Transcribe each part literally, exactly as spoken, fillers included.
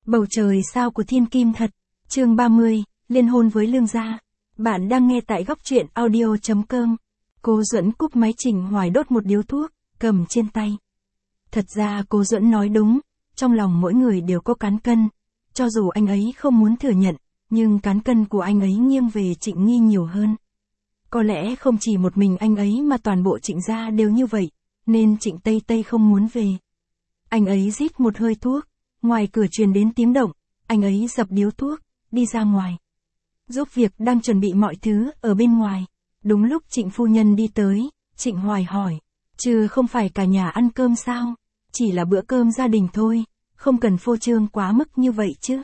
Bầu trời sao của thiên kim thật. Chương ba mươi, liên hôn với Lương gia. Bạn đang nghe tại góc truyện audio chấm com. Cô Duẫn cúp máy Trịnh Hoài đốt một điếu thuốc, cầm trên tay. Thật ra cô Duẫn nói đúng, trong lòng mỗi người đều có cán cân. Cho dù anh ấy không muốn thừa nhận, nhưng cán cân của anh ấy nghiêng về Trịnh Nghi nhiều hơn. Có lẽ không chỉ một mình anh ấy mà toàn bộ Trịnh gia đều như vậy, nên Trịnh Tây Tây không muốn về. Anh ấy rít một hơi thuốc, ngoài cửa truyền đến tiếng động, anh ấy dập điếu thuốc, đi ra ngoài. Giúp việc đang chuẩn bị mọi thứ ở bên ngoài. Đúng lúc Trịnh phu nhân đi tới, Trịnh Hoài hỏi, chứ không phải cả nhà ăn cơm sao? Chỉ là bữa cơm gia đình thôi, không cần phô trương quá mức như vậy chứ.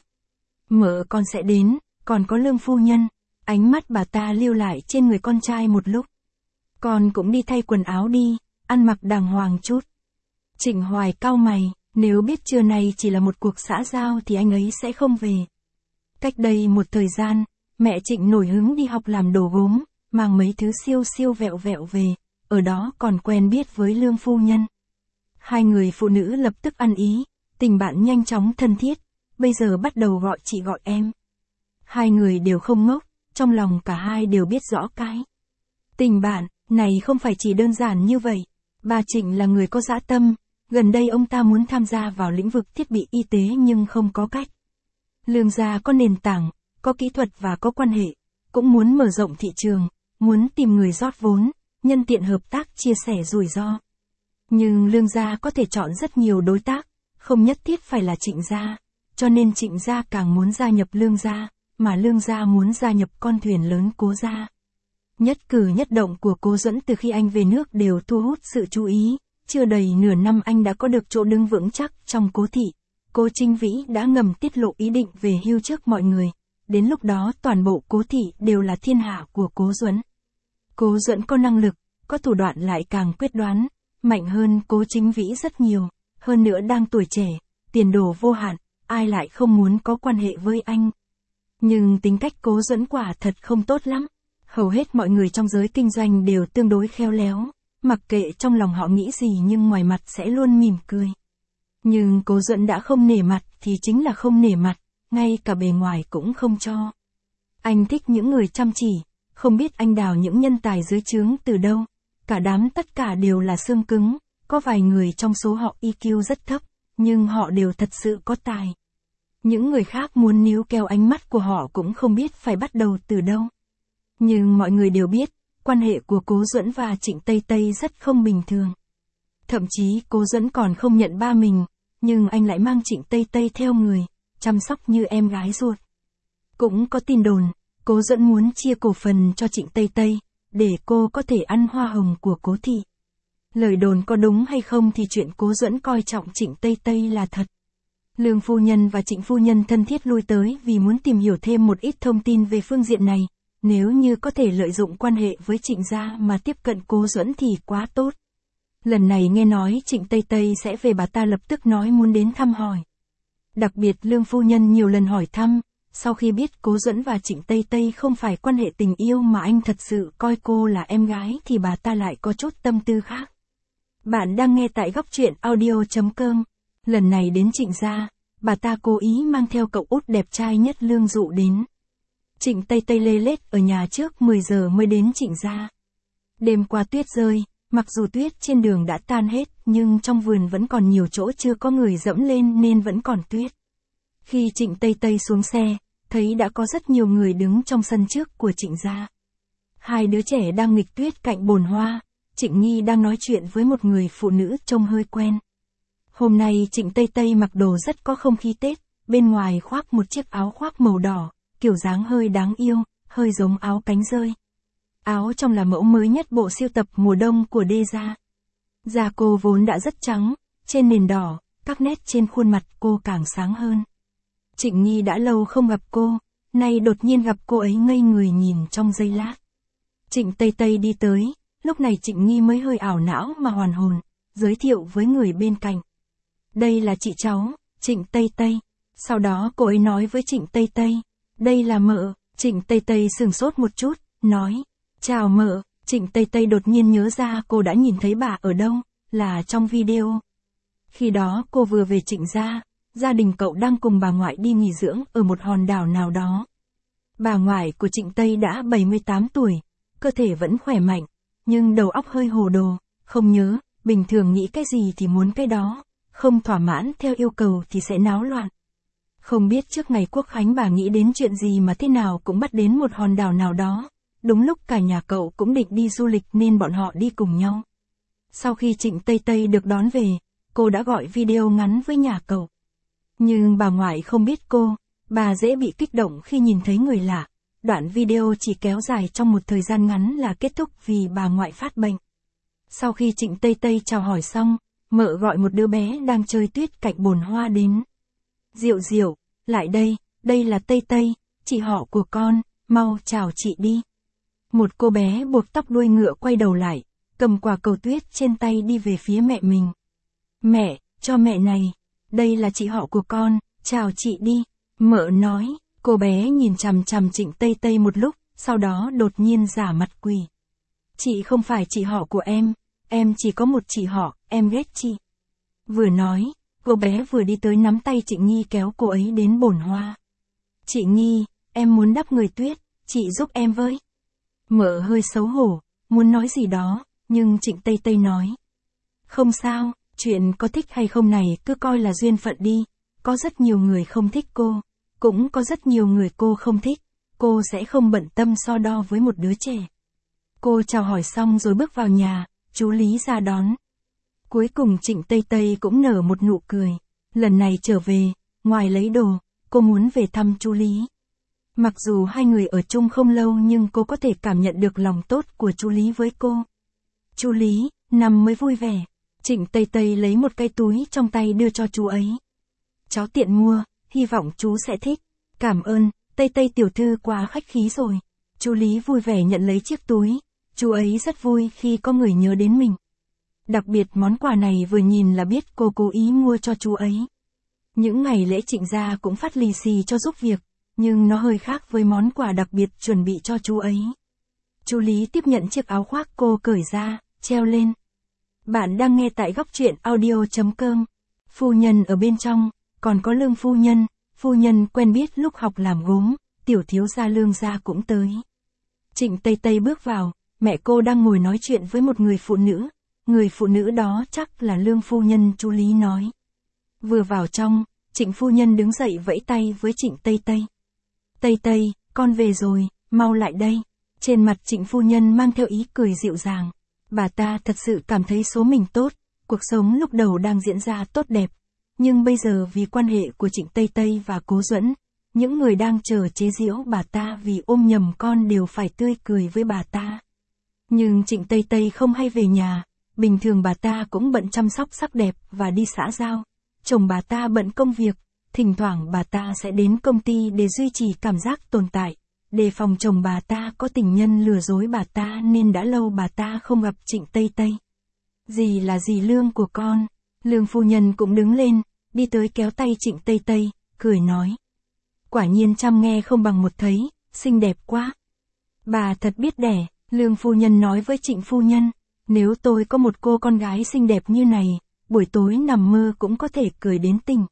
Mợ con sẽ đến, còn có Lương phu nhân. Ánh mắt bà ta lưu lại trên người con trai một lúc. Con cũng đi thay quần áo đi, ăn mặc đàng hoàng chút. Trịnh Hoài cau mày, nếu biết trưa nay chỉ là một cuộc xã giao thì anh ấy sẽ không về. Cách đây một thời gian, mẹ Trịnh nổi hứng đi học làm đồ gốm, mang mấy thứ siêu siêu vẹo vẹo về, ở đó còn quen biết với Lương phu nhân. Hai người phụ nữ lập tức ăn ý, tình bạn nhanh chóng thân thiết, bây giờ bắt đầu gọi chị gọi em. Hai người đều không ngốc, trong lòng cả hai đều biết rõ cái. Tình bạn này không phải chỉ đơn giản như vậy. Bà Trịnh là người có dã tâm, gần đây ông ta muốn tham gia vào lĩnh vực thiết bị y tế nhưng không có cách. Lương gia có nền tảng, có kỹ thuật và có quan hệ, cũng muốn mở rộng thị trường, muốn tìm người rót vốn, nhân tiện hợp tác chia sẻ rủi ro. Nhưng Lương gia có thể chọn rất nhiều đối tác, không nhất thiết phải là Trịnh gia, cho nên Trịnh gia càng muốn gia nhập Lương gia, mà Lương gia muốn gia nhập con thuyền lớn Cố gia. Nhất cử nhất động của Cố Duẫn từ khi anh về nước đều thu hút sự chú ý, chưa đầy nửa năm anh đã có được chỗ đứng vững chắc trong Cố thị. Cố Chính Vĩ đã ngầm tiết lộ ý định về hưu trước mọi người, đến lúc đó toàn bộ Cố thị đều là thiên hạ của Cố Duẫn. Cố Duẫn có năng lực, có thủ đoạn lại càng quyết đoán, mạnh hơn Cố Chính Vĩ rất nhiều, hơn nữa đang tuổi trẻ, tiền đồ vô hạn, ai lại không muốn có quan hệ với anh. Nhưng tính cách Cố Duẫn quả thật không tốt lắm. Hầu hết mọi người trong giới kinh doanh đều tương đối khéo léo, mặc kệ trong lòng họ nghĩ gì nhưng ngoài mặt sẽ luôn mỉm cười. Nhưng Cố Duẫn đã không nể mặt thì chính là không nể mặt, ngay cả bề ngoài cũng không cho. Anh thích những người chăm chỉ, không biết anh đào những nhân tài dưới trướng từ đâu, cả đám tất cả đều là xương cứng, có vài người trong số họ i kiu rất thấp, nhưng họ đều thật sự có tài. Những người khác muốn níu kéo ánh mắt của họ cũng không biết phải bắt đầu từ đâu. Nhưng mọi người đều biết, quan hệ của Cố Duẫn và Trịnh Tây Tây rất không bình thường. Thậm chí Cố Duẫn còn không nhận ba mình, nhưng anh lại mang Trịnh Tây Tây theo người, chăm sóc như em gái ruột. Cũng có tin đồn, Cố Duẫn muốn chia cổ phần cho Trịnh Tây Tây, để cô có thể ăn hoa hồng của Cố thị. Lời đồn có đúng hay không thì chuyện Cố Duẫn coi trọng Trịnh Tây Tây là thật. Lương phu nhân và Trịnh phu nhân thân thiết lui tới vì muốn tìm hiểu thêm một ít thông tin về phương diện này. Nếu như có thể lợi dụng quan hệ với Trịnh gia mà tiếp cận Cố Duẫn thì quá tốt. Lần này nghe nói Trịnh Tây Tây sẽ về bà ta lập tức nói muốn đến thăm hỏi. Đặc biệt Lương phu nhân nhiều lần hỏi thăm, sau khi biết Cố Duẫn và Trịnh Tây Tây không phải quan hệ tình yêu mà anh thật sự coi cô là em gái thì bà ta lại có chút tâm tư khác. Bạn đang nghe tại góc truyện audio chấm com. Lần này đến Trịnh gia, bà ta cố ý mang theo cậu út đẹp trai nhất Lương Dụ đến. Trịnh Tây Tây lê lết ở nhà trước mười giờ mới đến Trịnh gia. Đêm qua tuyết rơi, mặc dù tuyết trên đường đã tan hết nhưng trong vườn vẫn còn nhiều chỗ chưa có người dẫm lên nên vẫn còn tuyết. Khi Trịnh Tây Tây xuống xe, thấy đã có rất nhiều người đứng trong sân trước của Trịnh gia. Hai đứa trẻ đang nghịch tuyết cạnh bồn hoa, Trịnh Nghi đang nói chuyện với một người phụ nữ trông hơi quen. Hôm nay Trịnh Tây Tây mặc đồ rất có không khí Tết, bên ngoài khoác một chiếc áo khoác màu đỏ, kiểu dáng hơi đáng yêu, hơi giống áo cánh rơi. Áo trong là mẫu mới nhất bộ siêu tập mùa đông của Đê gia. Da cô vốn đã rất trắng, trên nền đỏ, các nét trên khuôn mặt cô càng sáng hơn. Trịnh Nghi đã lâu không gặp cô, nay đột nhiên gặp cô ấy ngây người nhìn trong giây lát. Trịnh Tây Tây đi tới, lúc này Trịnh Nghi mới hơi ảo não mà hoàn hồn, giới thiệu với người bên cạnh. Đây là chị cháu, Trịnh Tây Tây. Sau đó cô ấy nói với Trịnh Tây Tây, đây là mợ. Trịnh Tây Tây sửng sốt một chút, nói, chào mợ. Trịnh Tây Tây đột nhiên nhớ ra cô đã nhìn thấy bà ở đâu, là trong video. Khi đó cô vừa về Trịnh gia, gia đình cậu đang cùng bà ngoại đi nghỉ dưỡng ở một hòn đảo nào đó. Bà ngoại của Trịnh Tây đã bảy mươi tám tuổi, cơ thể vẫn khỏe mạnh, nhưng đầu óc hơi hồ đồ, không nhớ, bình thường nghĩ cái gì thì muốn cái đó, không thỏa mãn theo yêu cầu thì sẽ náo loạn. Không biết trước ngày Quốc khánh bà nghĩ đến chuyện gì mà thế nào cũng bắt đến một hòn đảo nào đó, đúng lúc cả nhà cậu cũng định đi du lịch nên bọn họ đi cùng nhau. Sau khi Trịnh Tây Tây được đón về, cô đã gọi video ngắn với nhà cậu. Nhưng bà ngoại không biết cô, bà dễ bị kích động khi nhìn thấy người lạ. Đoạn video chỉ kéo dài trong một thời gian ngắn là kết thúc vì bà ngoại phát bệnh. Sau khi Trịnh Tây Tây chào hỏi xong, mợ gọi một đứa bé đang chơi tuyết cạnh bồn hoa đến. Diệu Diệu, lại đây, đây là Tây Tây, chị họ của con, mau chào chị đi. Một cô bé buộc tóc đuôi ngựa quay đầu lại, cầm quả cầu tuyết trên tay đi về phía mẹ mình. Mẹ, cho mẹ này, đây là chị họ của con, chào chị đi, mợ nói. Cô bé nhìn chằm chằm Trịnh Tây Tây một lúc, sau đó đột nhiên giả mặt quỳ. Chị không phải chị họ của em, em chỉ có một chị họ, em ghét chị. Vừa nói, cô bé vừa đi tới nắm tay Trịnh Nghi kéo cô ấy đến bồn hoa. Chị Nghi, em muốn đắp người tuyết, chị giúp em với. Mợ hơi xấu hổ, muốn nói gì đó, nhưng Trịnh Tây Tây nói. Không sao, chuyện có thích hay không này cứ coi là duyên phận đi, có rất nhiều người không thích cô. Cũng có rất nhiều người cô không thích, cô sẽ không bận tâm so đo với một đứa trẻ. Cô chào hỏi xong rồi bước vào nhà, chú Lý ra đón. Cuối cùng Trịnh Tây Tây cũng nở một nụ cười. Lần này trở về, ngoài lấy đồ, cô muốn về thăm chú Lý. Mặc dù hai người ở chung không lâu nhưng cô có thể cảm nhận được lòng tốt của chú Lý với cô. Chú Lý, năm mới vui vẻ. Trịnh Tây Tây lấy một cái túi trong tay đưa cho chú ấy. Cháu tiện mua. Hy vọng chú sẽ thích. Cảm ơn, Tây Tây tiểu thư quá khách khí rồi. Chú Lý vui vẻ nhận lấy chiếc túi. Chú ấy rất vui khi có người nhớ đến mình. Đặc biệt món quà này vừa nhìn là biết cô cố ý mua cho chú ấy. Những ngày lễ Trịnh gia cũng phát lì xì cho giúp việc, nhưng nó hơi khác với món quà đặc biệt chuẩn bị cho chú ấy. Chú Lý tiếp nhận chiếc áo khoác cô cởi ra, treo lên. Bạn đang nghe tại góc truyện audio chấm com. Phu nhân ở bên trong. Còn có Lương phu nhân, phu nhân quen biết lúc học làm gốm, tiểu thiếu gia Lương gia cũng tới. Trịnh Tây Tây bước vào, mẹ cô đang ngồi nói chuyện với một người phụ nữ, người phụ nữ đó chắc là Lương phu nhân chú Lý nói. Vừa vào trong, Trịnh phu nhân đứng dậy vẫy tay với Trịnh Tây Tây. Tây Tây, con về rồi, mau lại đây. Trên mặt Trịnh phu nhân mang theo ý cười dịu dàng. Bà ta thật sự cảm thấy số mình tốt, cuộc sống lúc đầu đang diễn ra tốt đẹp. Nhưng bây giờ vì quan hệ của Trịnh Tây Tây và Cố Duẫn, những người đang chờ chế giễu bà ta vì ôm nhầm con đều phải tươi cười với bà ta. Nhưng Trịnh Tây Tây không hay về nhà, bình thường bà ta cũng bận chăm sóc sắc đẹp và đi xã giao. Chồng bà ta bận công việc, thỉnh thoảng bà ta sẽ đến công ty để duy trì cảm giác tồn tại, đề phòng chồng bà ta có tình nhân lừa dối bà ta nên đã lâu bà ta không gặp Trịnh Tây Tây. Dì là dì Lương của con. Lương phu nhân cũng đứng lên, đi tới kéo tay Trịnh Tây Tây, cười nói. Quả nhiên trăm nghe không bằng một thấy, xinh đẹp quá. Bà thật biết đẻ, Lương phu nhân nói với Trịnh phu nhân, nếu tôi có một cô con gái xinh đẹp như này, buổi tối nằm mơ cũng có thể cười đến tỉnh.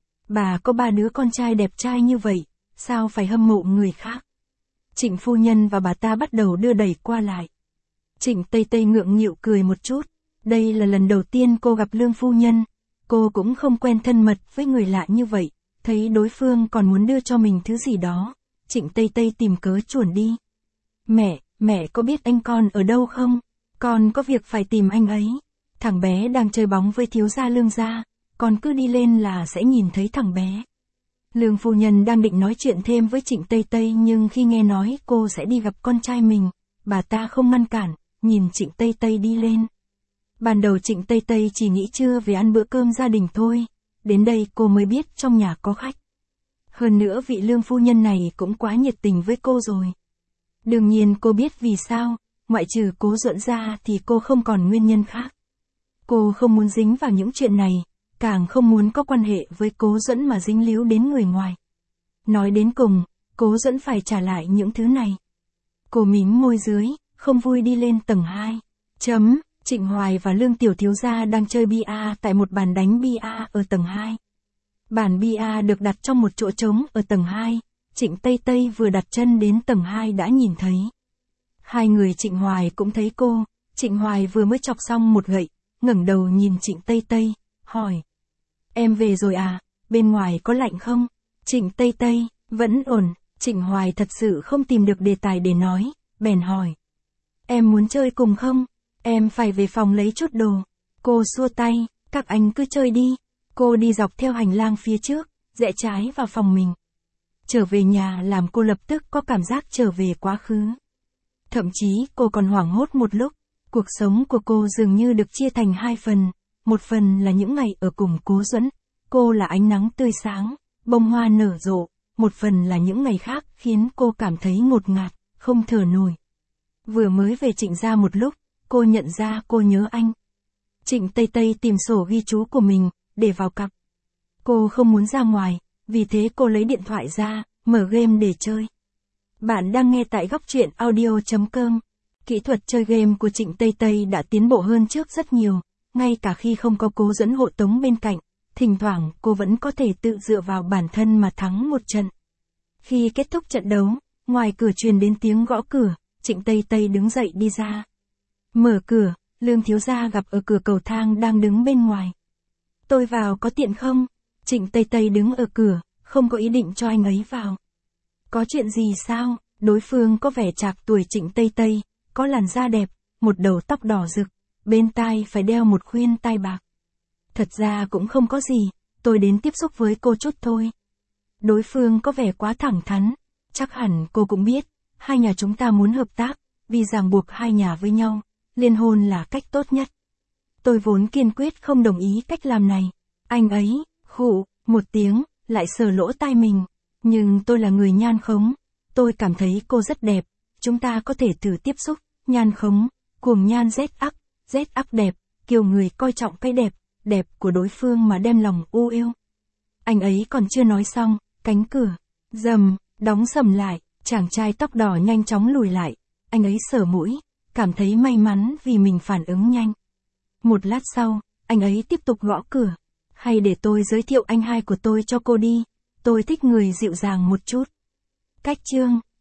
Bà có ba đứa con trai đẹp trai như vậy, sao phải hâm mộ người khác? Trịnh phu nhân và bà ta bắt đầu đưa đẩy qua lại. Trịnh Tây Tây ngượng nghịu cười một chút. Đây là lần đầu tiên cô gặp Lương phu nhân, cô cũng không quen thân mật với người lạ như vậy, thấy đối phương còn muốn đưa cho mình thứ gì đó, Trịnh Tây Tây tìm cớ chuồn đi. Mẹ, mẹ có biết anh con ở đâu không? Con có việc phải tìm anh ấy. Thằng bé đang chơi bóng với thiếu gia Lương gia, con cứ đi lên là sẽ nhìn thấy thằng bé. Lương phu nhân đang định nói chuyện thêm với Trịnh Tây Tây nhưng khi nghe nói cô sẽ đi gặp con trai mình, bà ta không ngăn cản, nhìn Trịnh Tây Tây đi lên. Ban đầu Trịnh Tây Tây chỉ nghĩ trưa về ăn bữa cơm gia đình thôi, đến đây cô mới biết trong nhà có khách. Hơn nữa vị Lương phu nhân này cũng quá nhiệt tình với cô rồi. Đương nhiên cô biết vì sao, ngoại trừ Cố Duẫn ra thì cô không còn nguyên nhân khác. Cô không muốn dính vào những chuyện này, càng không muốn có quan hệ với Cố Duẫn mà dính líu đến người ngoài. Nói đến cùng, Cố Duẫn phải trả lại những thứ này. Cô mím môi dưới, không vui đi lên tầng hai. Chấm, Trịnh Hoài và Lương tiểu thiếu gia đang chơi bia tại một bàn đánh bia ở tầng hai. Bàn bia được đặt trong một chỗ trống ở tầng hai, Trịnh Tây Tây vừa đặt chân đến tầng hai đã nhìn thấy. Hai người Trịnh Hoài cũng thấy cô, Trịnh Hoài vừa mới chọc xong một gậy, ngẩng đầu nhìn Trịnh Tây Tây, hỏi. Em về rồi à, bên ngoài có lạnh không? Trịnh Tây Tây, vẫn ổn, Trịnh Hoài thật sự không tìm được đề tài để nói, bèn hỏi. Em muốn chơi cùng không? Em phải về phòng lấy chút đồ. Cô xua tay, các anh cứ chơi đi. Cô đi dọc theo hành lang phía trước, rẽ trái vào phòng mình. Trở về nhà làm cô lập tức có cảm giác trở về quá khứ. Thậm chí cô còn hoảng hốt một lúc, cuộc sống của cô dường như được chia thành hai phần, một phần là những ngày ở cùng Cố Duẫn, cô là ánh nắng tươi sáng, bông hoa nở rộ, một phần là những ngày khác khiến cô cảm thấy ngột ngạt, không thở nổi. Vừa mới về Trịnh gia một lúc, cô nhận ra cô nhớ anh. Trịnh Tây Tây tìm sổ ghi chú của mình, để vào cặp. Cô không muốn ra ngoài, vì thế cô lấy điện thoại ra, mở game để chơi. Bạn đang nghe tại góc truyện audio chấm com. Kỹ thuật chơi game của Trịnh Tây Tây đã tiến bộ hơn trước rất nhiều, ngay cả khi không có Cố Duẫn hộ tống bên cạnh, thỉnh thoảng cô vẫn có thể tự dựa vào bản thân mà thắng một trận. Khi kết thúc trận đấu, ngoài cửa truyền đến tiếng gõ cửa, Trịnh Tây Tây đứng dậy đi ra. Mở cửa, Lương thiếu gia gặp ở cửa cầu thang đang đứng bên ngoài. Tôi vào có tiện không? Trịnh Tây Tây đứng ở cửa, không có ý định cho anh ấy vào. Có chuyện gì sao? Đối phương có vẻ trạc tuổi Trịnh Tây Tây, có làn da đẹp, một đầu tóc đỏ rực, bên tai phải đeo một khuyên tai bạc. Thật ra cũng không có gì, tôi đến tiếp xúc với cô chút thôi. Đối phương có vẻ quá thẳng thắn, chắc hẳn cô cũng biết, hai nhà chúng ta muốn hợp tác, vì ràng buộc hai nhà với nhau, liên hôn là cách tốt nhất. Tôi vốn kiên quyết không đồng ý cách làm này. Anh ấy, khụ, một tiếng, lại sờ lỗ tai mình. Nhưng tôi là người nhan khống. Tôi cảm thấy cô rất đẹp. Chúng ta có thể thử tiếp xúc. Nhan khống, cuồng nhan rét ắc, rét ắc đẹp, kiều người coi trọng cái đẹp, đẹp của đối phương mà đem lòng u yêu. Anh ấy còn chưa nói xong, cánh cửa, rầm, đóng sầm lại, chàng trai tóc đỏ nhanh chóng lùi lại. Anh ấy sờ mũi, cảm thấy may mắn vì mình phản ứng nhanh. Một lát sau, anh ấy tiếp tục gõ cửa. Hay để tôi giới thiệu anh hai của tôi cho cô đi. Tôi thích người dịu dàng một chút. Cách chương